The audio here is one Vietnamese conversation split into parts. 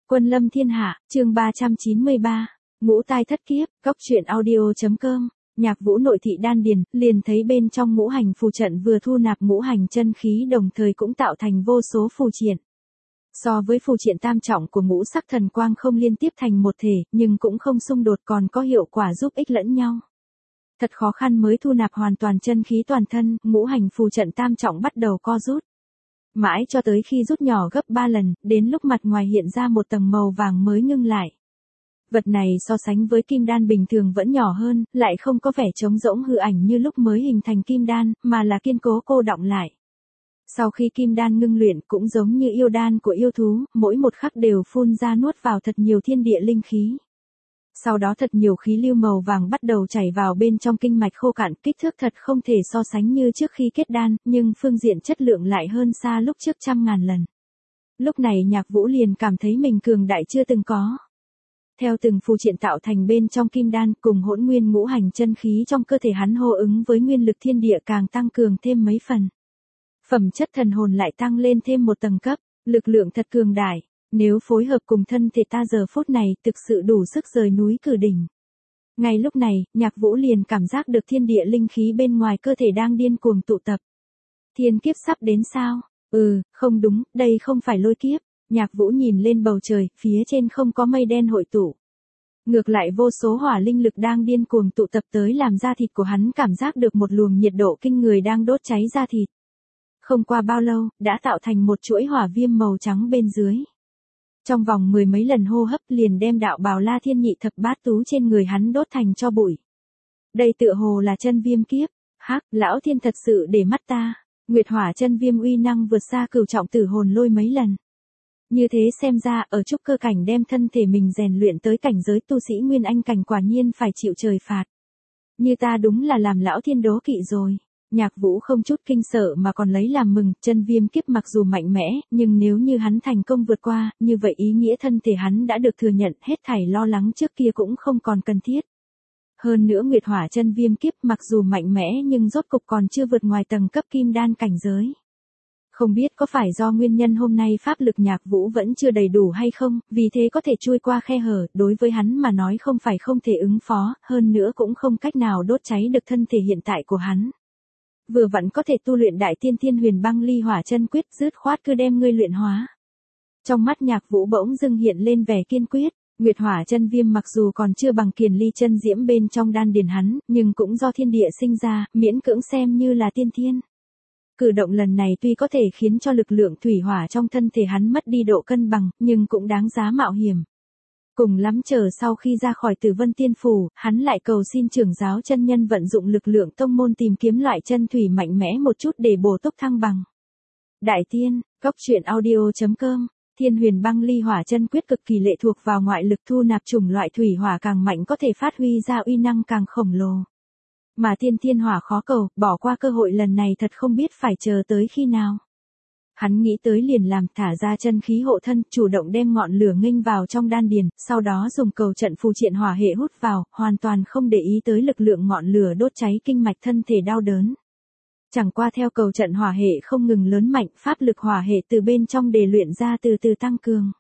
Quân lâm thiên hạ, chương 393, ngũ tai thất kiếp, góc truyện audio.com, Nhạc Vũ nội thị đan điền, liền thấy bên trong ngũ hành phù trận vừa thu nạp ngũ hành chân khí đồng thời cũng tạo thành vô số phù triện. So với phù triện tam trọng của ngũ sắc thần quang không liên tiếp thành một thể, nhưng cũng không xung đột còn có hiệu quả giúp ích lẫn nhau. Thật khó khăn mới thu nạp hoàn toàn chân khí toàn thân, ngũ hành phù trận tam trọng bắt đầu co rút. Mãi cho tới khi rút nhỏ gấp 3 lần, đến lúc mặt ngoài hiện ra một tầng màu vàng mới ngưng lại. Vật này so sánh với kim đan bình thường vẫn nhỏ hơn, lại không có vẻ trống rỗng hư ảnh như lúc mới hình thành kim đan, mà là kiên cố cô đọng lại. Sau khi kim đan ngưng luyện cũng giống như yêu đan của yêu thú, mỗi một khắc đều phun ra nuốt vào thật nhiều thiên địa linh khí. Sau đó thật nhiều khí lưu màu vàng bắt đầu chảy vào bên trong kinh mạch khô cạn, kích thước thật không thể so sánh như trước khi kết đan, nhưng phương diện chất lượng lại hơn xa lúc trước 100.000 lần. Lúc này Nhạc Vũ liền cảm thấy mình cường đại chưa từng có. Theo từng phù triện tạo thành bên trong kim đan cùng hỗn nguyên ngũ hành chân khí trong cơ thể hắn hô ứng với nguyên lực thiên địa càng tăng cường thêm mấy phần. Phẩm chất thần hồn lại tăng lên thêm một tầng cấp, lực lượng thật cường đại. Nếu phối hợp cùng thân thể ta giờ phút này thực sự đủ sức rời núi cử đỉnh. Ngay lúc này, Nhạc Vũ liền cảm giác được thiên địa linh khí bên ngoài cơ thể đang điên cuồng tụ tập. Thiên kiếp sắp đến sao? Không đúng, đây không phải lôi kiếp. Nhạc Vũ nhìn lên bầu trời, phía trên không có mây đen hội tụ. Ngược lại vô số hỏa linh lực đang điên cuồng tụ tập tới làm da thịt của hắn cảm giác được một luồng nhiệt độ kinh người đang đốt cháy da thịt. Không qua bao lâu, đã tạo thành một chuỗi hỏa viêm màu trắng bên dưới. Trong vòng 10 mấy lần hô hấp liền đem đạo bào La Thiên Nhị Thập Bát Tú trên người hắn đốt thành tro bụi. Đây tựa hồ là chân viêm kiếp, hắc, lão thiên thật sự để mắt ta, Nguyệt Hỏa chân viêm uy năng vượt xa cửu trọng tử hồn lôi mấy lần. Như thế xem ra ở trúc cơ cảnh đem thân thể mình rèn luyện tới cảnh giới tu sĩ Nguyên Anh cảnh quả nhiên phải chịu trời phạt. Như ta đúng là làm lão thiên đố kỵ rồi. Nhạc Vũ không chút kinh sợ mà còn lấy làm mừng, chân viêm kiếp mặc dù mạnh mẽ, nhưng nếu như hắn thành công vượt qua, như vậy ý nghĩa thân thể hắn đã được thừa nhận, hết thảy lo lắng trước kia cũng không còn cần thiết. Hơn nữa Nguyệt Hỏa chân viêm kiếp mặc dù mạnh mẽ nhưng rốt cục còn chưa vượt ngoài tầng cấp kim đan cảnh giới. Không biết có phải do nguyên nhân hôm nay pháp lực Nhạc Vũ vẫn chưa đầy đủ hay không, vì thế có thể chui qua khe hở, đối với hắn mà nói không phải không thể ứng phó, hơn nữa cũng không cách nào đốt cháy được thân thể hiện tại của hắn. Vừa vặn có thể tu luyện đại tiên thiên huyền băng ly hỏa chân quyết, dứt khoát cứ đem ngươi luyện hóa. Trong mắt Nhạc Vũ bỗng dưng hiện lên vẻ kiên quyết, Nguyệt Hỏa chân viêm mặc dù còn chưa bằng Kiền Ly chân diễm bên trong đan điền hắn, nhưng cũng do thiên địa sinh ra, miễn cưỡng xem như là tiên thiên. Cử động lần này tuy có thể khiến cho lực lượng thủy hỏa trong thân thể hắn mất đi độ cân bằng, nhưng cũng đáng giá mạo hiểm. Cùng lắm chờ sau khi ra khỏi Tử Vân Tiên Phủ, hắn lại cầu xin trưởng giáo chân nhân vận dụng lực lượng tông môn tìm kiếm loại chân thủy mạnh mẽ một chút để bổ túc thăng bằng. Đại tiên, góc truyện audio.com, Thiên Huyền Băng Ly Hỏa chân quyết cực kỳ lệ thuộc vào ngoại lực thu nạp chủng loại thủy hỏa càng mạnh có thể phát huy ra uy năng càng khổng lồ. Mà thiên hỏa khó cầu, bỏ qua cơ hội lần này thật không biết phải chờ tới khi nào. Hắn nghĩ tới liền làm, thả ra chân khí hộ thân, chủ động đem ngọn lửa nghênh vào trong đan điền, sau đó dùng cầu trận phù triện hỏa hệ hút vào, hoàn toàn không để ý tới lực lượng ngọn lửa đốt cháy kinh mạch thân thể đau đớn. Chẳng qua theo cầu trận hỏa hệ không ngừng lớn mạnh, pháp lực hỏa hệ từ bên trong để luyện ra từ từ tăng cường.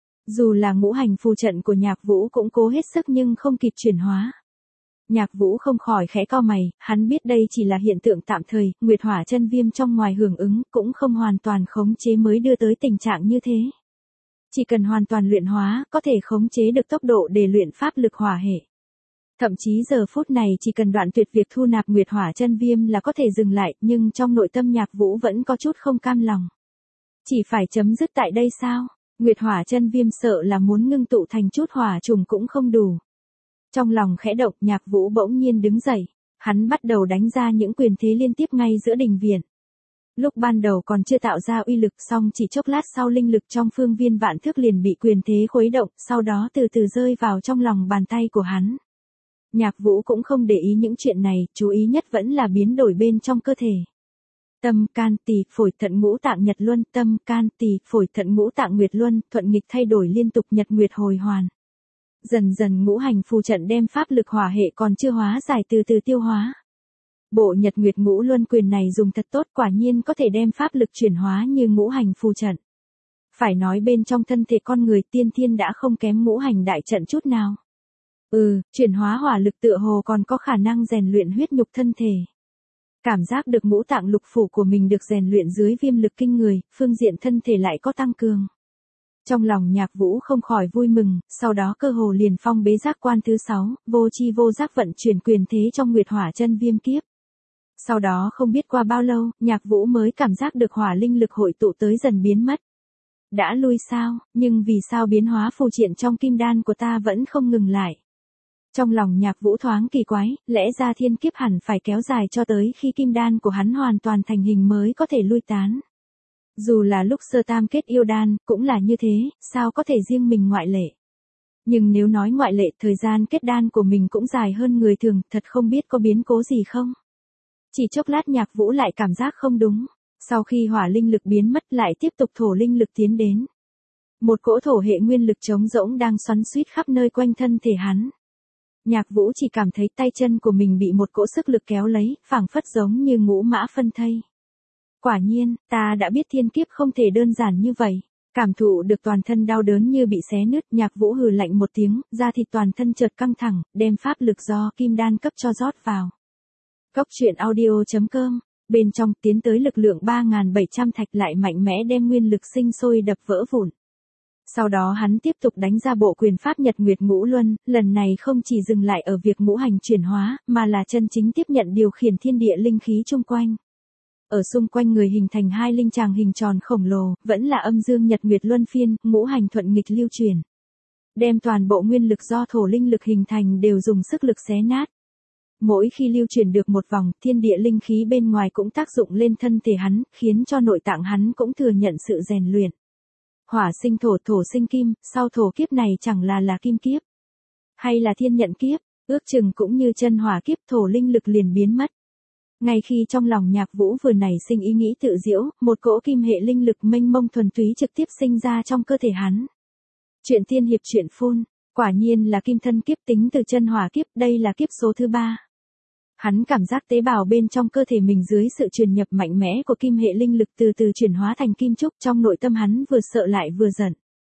Dù là ngũ hành phù trận của Nhạc Vũ cũng cố hết sức nhưng không kịp chuyển hóa. Nhạc Vũ không khỏi khẽ cau mày, hắn biết đây chỉ là hiện tượng tạm thời, Nguyệt Hỏa chân viêm trong ngoài hưởng ứng, cũng không hoàn toàn khống chế mới đưa tới tình trạng như thế. Chỉ cần hoàn toàn luyện hóa, có thể khống chế được tốc độ để luyện pháp lực hỏa hệ. Thậm chí giờ phút này chỉ cần đoạn tuyệt việc thu nạp Nguyệt Hỏa chân viêm là có thể dừng lại, nhưng trong nội tâm Nhạc Vũ vẫn có chút không cam lòng. Chỉ phải chấm dứt tại đây sao? Nguyệt Hỏa chân viêm sợ là muốn ngưng tụ thành chút hỏa trùng cũng không đủ. Trong lòng khẽ động, Nhạc Vũ bỗng nhiên đứng dậy, hắn bắt đầu đánh ra những quyền thế liên tiếp ngay giữa đình viện. Lúc ban đầu còn chưa tạo ra uy lực, xong chỉ chốc lát sau linh lực trong phương viên vạn thước liền bị quyền thế khuấy động, sau đó từ từ rơi vào trong lòng bàn tay của hắn. Nhạc Vũ cũng không để ý những chuyện này, chú ý nhất vẫn là biến đổi bên trong cơ thể. Tâm, can, tỳ, phổi, thận, ngũ tạng nhật luân, tâm, can, tỳ, phổi, thận, ngũ tạng nguyệt luân, thuận nghịch thay đổi liên tục nhật nguyệt hồi hoàn. Dần dần ngũ hành phù trận đem pháp lực hỏa hệ còn chưa hóa giải từ từ tiêu hóa. Bộ nhật nguyệt ngũ luân quyền này dùng thật tốt, quả nhiên có thể đem pháp lực chuyển hóa như ngũ hành phù trận. Phải nói bên trong thân thể con người tiên thiên đã không kém ngũ hành đại trận chút nào. Chuyển hóa hỏa lực tựa hồ còn có khả năng rèn luyện huyết nhục thân thể. Cảm giác được ngũ tạng lục phủ của mình được rèn luyện dưới viêm lực kinh người, phương diện thân thể lại có tăng cường. Trong lòng Nhạc Vũ không khỏi vui mừng, sau đó cơ hồ liền phong bế giác quan thứ 6, vô chi vô giác vận chuyển quyền thế trong Nguyệt Hỏa Chân Viêm Kiếp. Sau đó không biết qua bao lâu, Nhạc Vũ mới cảm giác được hỏa linh lực hội tụ tới dần biến mất. Đã lui sao, nhưng vì sao biến hóa phù triện trong kim đan của ta vẫn không ngừng lại? Trong lòng Nhạc Vũ thoáng kỳ quái, lẽ ra thiên kiếp hẳn phải kéo dài cho tới khi kim đan của hắn hoàn toàn thành hình mới có thể lui tán. Dù là lúc sơ tam kết yêu đan, cũng là như thế, sao có thể riêng mình ngoại lệ. Nhưng nếu nói ngoại lệ, thời gian kết đan của mình cũng dài hơn người thường, thật không biết có biến cố gì không. Chỉ chốc lát Nhạc Vũ lại cảm giác không đúng. Sau khi hỏa linh lực biến mất lại tiếp tục thổ linh lực tiến đến. Một cỗ thổ hệ nguyên lực trống rỗng đang xoắn xuýt khắp nơi quanh thân thể hắn. Nhạc Vũ chỉ cảm thấy tay chân của mình bị một cỗ sức lực kéo lấy, phảng phất giống như ngũ mã phân thây. Quả nhiên, ta đã biết thiên kiếp không thể đơn giản như vậy. Cảm thụ được toàn thân đau đớn như bị xé nứt, Nhạc Vũ hừ lạnh một tiếng, da thịt toàn thân chợt căng thẳng, đem pháp lực do kim đan cấp cho rót vào. Cốc truyện audio.com, bên trong tiến tới lực lượng 3.700 thạch lại mạnh mẽ đem nguyên lực sinh sôi đập vỡ vụn. Sau đó hắn tiếp tục đánh ra bộ quyền pháp Nhật Nguyệt Ngũ Luân, lần này không chỉ dừng lại ở việc ngũ hành chuyển hóa, mà là chân chính tiếp nhận điều khiển thiên địa linh khí chung quanh. Ở xung quanh người hình thành hai linh tràng hình tròn khổng lồ, vẫn là âm dương Nhật Nguyệt Luân phiên, ngũ hành thuận nghịch lưu chuyển. Đem toàn bộ nguyên lực do thổ linh lực hình thành đều dùng sức lực xé nát. Mỗi khi lưu chuyển được một vòng, thiên địa linh khí bên ngoài cũng tác dụng lên thân thể hắn, khiến cho nội tạng hắn cũng thừa nhận sự rèn luyện. Hỏa sinh thổ, thổ sinh kim, sau thổ kiếp này chẳng là kim kiếp, hay là thiên nhận kiếp, ước chừng cũng như chân hỏa kiếp, thổ linh lực liền biến mất. Ngay khi trong lòng Nhạc Vũ vừa nảy sinh ý nghĩ tự diễu, một cỗ kim hệ linh lực mênh mông thuần túy trực tiếp sinh ra trong cơ thể hắn. Chuyện tiên hiệp truyện phun, quả nhiên là kim thân kiếp tính từ chân hỏa kiếp, đây là kiếp số thứ 3. Hắn cảm giác tế bào bên trong cơ thể mình dưới sự truyền nhập mạnh mẽ của kim hệ linh lực từ từ chuyển hóa thành kim trúc, trong nội tâm hắn vừa sợ lại vừa giận.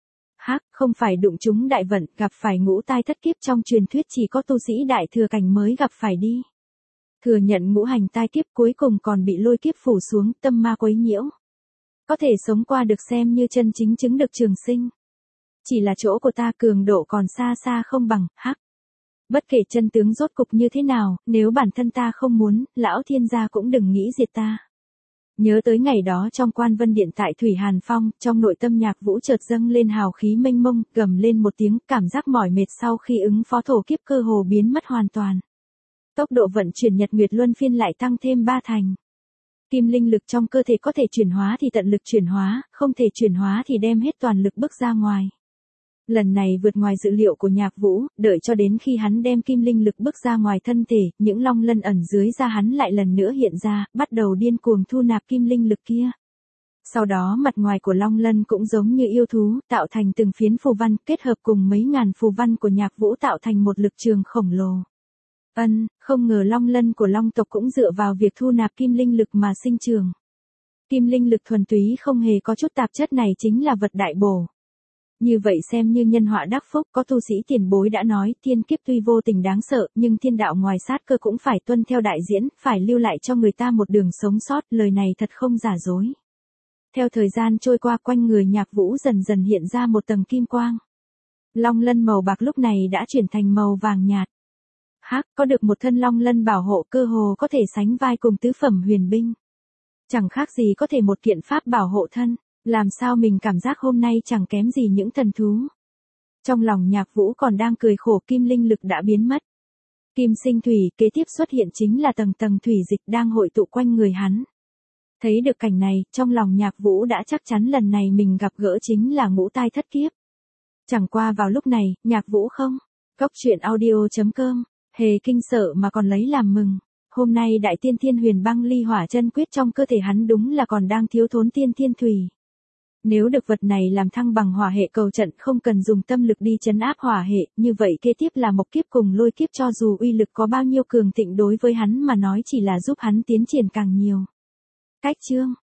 Không phải đụng chúng đại vận, gặp phải ngũ tai thất kiếp trong truyền thuyết chỉ có tu sĩ đại thừa cảnh mới gặp phải đi. Thừa nhận ngũ hành tai kiếp cuối cùng còn bị lôi kiếp phủ xuống, tâm ma quấy nhiễu. Có thể sống qua được xem như chân chính chứng được trường sinh. Chỉ là chỗ của ta cường độ còn xa xa không bằng, Bất kể chân tướng rốt cục như thế nào, nếu bản thân ta không muốn, lão thiên gia cũng đừng nghĩ diệt ta. Nhớ tới ngày đó trong Quan Vân Điện tại Thủy Hàn Phong, trong nội tâm Nhạc Vũ chợt dâng lên hào khí mênh mông, gầm lên một tiếng, cảm giác mỏi mệt sau khi ứng phó thổ kiếp cơ hồ biến mất hoàn toàn. Tốc độ vận chuyển Nhật Nguyệt Luân phiên lại tăng thêm 3 thành. Kim linh lực trong cơ thể có thể chuyển hóa thì tận lực chuyển hóa, không thể chuyển hóa thì đem hết toàn lực bước ra ngoài. Lần này vượt ngoài dự liệu của Nhạc Vũ, đợi cho đến khi hắn đem kim linh lực bước ra ngoài thân thể, những long lân ẩn dưới da hắn lại lần nữa hiện ra, bắt đầu điên cuồng thu nạp kim linh lực kia. Sau đó mặt ngoài của long lân cũng giống như yêu thú, tạo thành từng phiến phù văn, kết hợp cùng mấy ngàn phù văn của Nhạc Vũ tạo thành một lực trường khổng lồ. Không ngờ long lân của long tộc cũng dựa vào việc thu nạp kim linh lực mà sinh trường. Kim linh lực thuần túy không hề có chút tạp chất này chính là vật đại bổ. Như vậy xem như nhân họa đắc phúc, có tu sĩ tiền bối đã nói, thiên kiếp tuy vô tình đáng sợ, nhưng thiên đạo ngoài sát cơ cũng phải tuân theo đại diễn, phải lưu lại cho người ta một đường sống sót, lời này thật không giả dối. Theo thời gian trôi qua, quanh người Nhạc Vũ dần dần hiện ra một tầng kim quang. Long lân màu bạc lúc này đã chuyển thành màu vàng nhạt. Có được một thân long lân bảo hộ, cơ hồ có thể sánh vai cùng tứ phẩm huyền binh. Chẳng khác gì có thể một kiện pháp bảo hộ thân. Làm sao mình cảm giác hôm nay chẳng kém gì những thần thú. Trong lòng Nhạc Vũ còn đang cười khổ, kim linh lực đã biến mất. Kim sinh thủy, kế tiếp xuất hiện chính là tầng tầng thủy dịch đang hội tụ quanh người hắn. Thấy được cảnh này, trong lòng Nhạc Vũ đã chắc chắn lần này mình gặp gỡ chính là ngũ tai thất kiếp. Chẳng qua vào lúc này, Nhạc Vũ không. Cốc truyện audio.com, hề kinh sợ mà còn lấy làm mừng. Hôm nay đại tiên thiên huyền băng ly hỏa chân quyết trong cơ thể hắn đúng là còn đang thiếu thốn tiên thiên thủy. Nếu được vật này làm thăng bằng hỏa hệ cầu trận, không cần dùng tâm lực đi trấn áp hỏa hệ, như vậy kế tiếp là mộc kiếp cùng lôi kiếp, cho dù uy lực có bao nhiêu cường thịnh đối với hắn mà nói chỉ là giúp hắn tiến triển càng nhiều. Cách chương